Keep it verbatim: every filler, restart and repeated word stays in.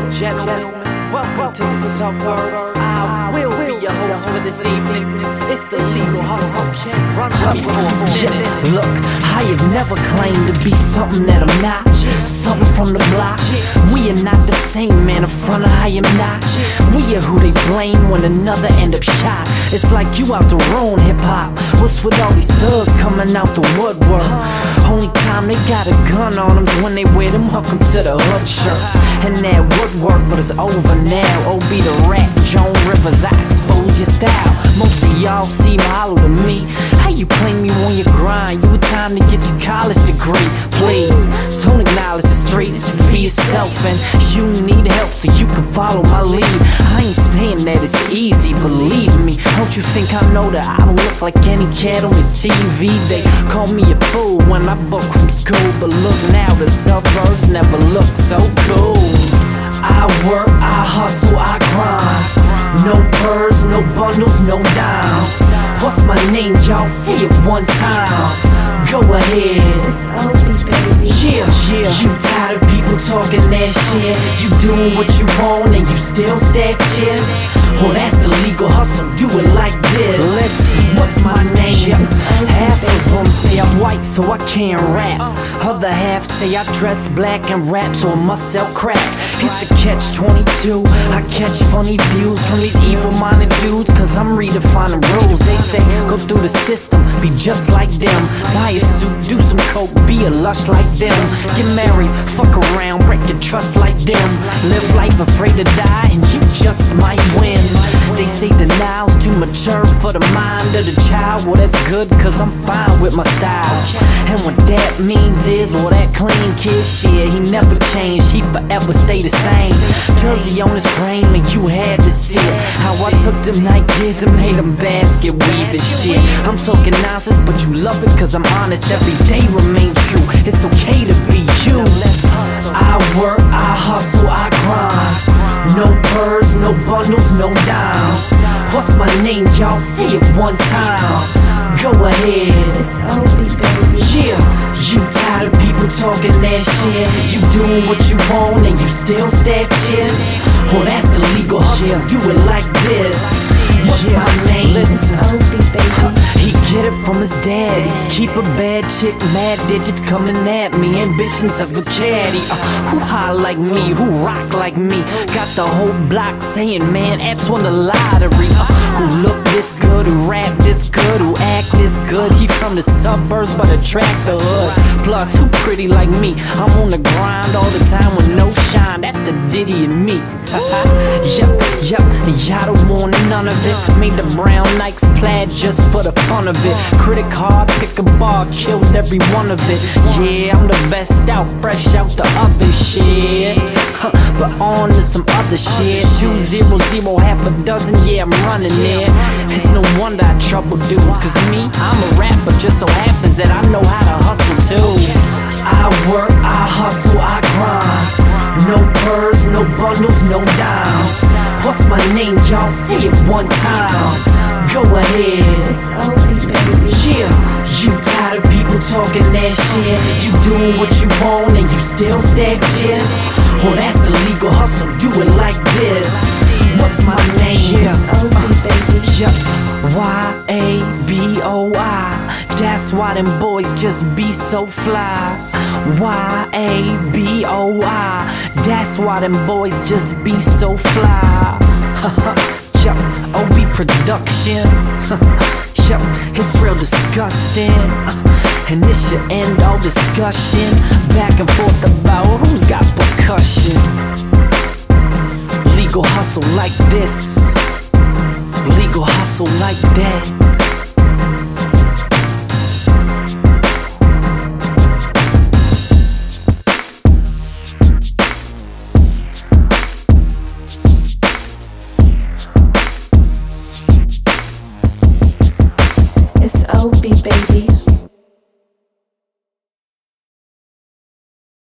and gentlemen, welcome to the suburbs. I will be your host for this evening. It's the Legal Hustle. Run with me for a minute. Look, I have never claimed to be something that I'm not. Something from the block. We are not the same, man. In front of I am not. We are who they blame when another end up shot. It's like you out to ruin hip hop. What's with all these thugs coming out the woodwork? Only time they got a gun on them is when they wear them welcome to the hood shirts. And that woodwork, but it's over now. O B the Rat, Joan Rivers, I expose your style. Most of y'all seem hollow to me. How you claim you on your grind? You a time to get your college degree. Please, don't acknowledge the streets, just be yourself. And you need help so you can follow my lead. I ain't saying that it's easy, believe me. Don't you think I know that I don't look like any cat on the T V? They call me a fool when I book from school, but look now, the suburbs never look so cool. I work, I hustle, I grind. No birds, no bundles, no dimes. What's my name, y'all? Say it one time. Go ahead. It's O B, baby. Yeah, yeah. You tired of people talking that shit? You doing what you want and you still stack chips? Well, that's the Legal Hustle. Do it like this. Listen, what's my name? Half of them say I'm white, so I can't rap. Other half say I dress black and rap, so I must sell crack. It's a catch twenty-two. I catch funny views from these evil-minded dudes, cause I'm redefining rules. They say go through the system, be just like them. Buy a suit, do some coke, be a lush like them. Get married, fuck around, break your trust like them. Live life afraid to die, and you just might win. They say denial's too mature for the mind of the child. Well, that's good, cause I'm fine with my style. And what that means is, well, that clean kid shit, he never changed, he forever stay the same. Jersey on his frame, and you had to see it. How I took them Nikes and made them basket weave and shit. I'm talking nonsense, but you love it, cause I'm honest. Every day remain true, it's okay to be you. I work, I hustle, I grind. No birds, no bundles, no dimes. What's my name, y'all? Say it one time. Go ahead. It's O B, baby. Yeah, you tired of people talking that shit? You doing what you want and you still stack chips? Well, that's the Legal Hustle. Do it like this. What's yeah. my name? It's O B, baby. He get it from his daddy. Keep a bad chick, mad digits coming at me. Ambitions of a caddy. Uh, who high like me? Who rock like me? Got the whole block saying, man, apps won the lottery. Uh, who look this good? Who rap this good? Who act this good? He from the suburbs but attract the hood. Plus, who pretty like me? I'm on the grind all the time with no shine. That's the Diddy in me. Yup, yup, y'all don't want none of it. Made the brown Nikes plaid just for the fun of it. Critic hard, pick a bar, killed every one of it. Yeah, I'm the best out, fresh out the oven shit. Huh, but on to some other shit. Two zero zero, half a dozen, yeah, I'm running there. It's no wonder I trouble dudes, cause me, I'm a rapper. Just so happens that I know how to hustle too. I work, I hustle, I grind. No birds, no bundles, no dimes. What's my name, y'all? Say it one time. Go ahead. It's O B, baby. Yeah, you tired of people talking that shit? You doing what you want and you still stack chips? Well, that's the Legal Hustle. Do it like this. What's my name? It's O B, baby. Yep. Y A B O I. That's why them boys just be so fly. Y A B O I. That's why them boys just be so fly. Yup, O B Productions. Yup, it's real disgusting. And this should end all discussion. Back and forth about who's got percussion. Legal hustle like this. Legal hustle like that.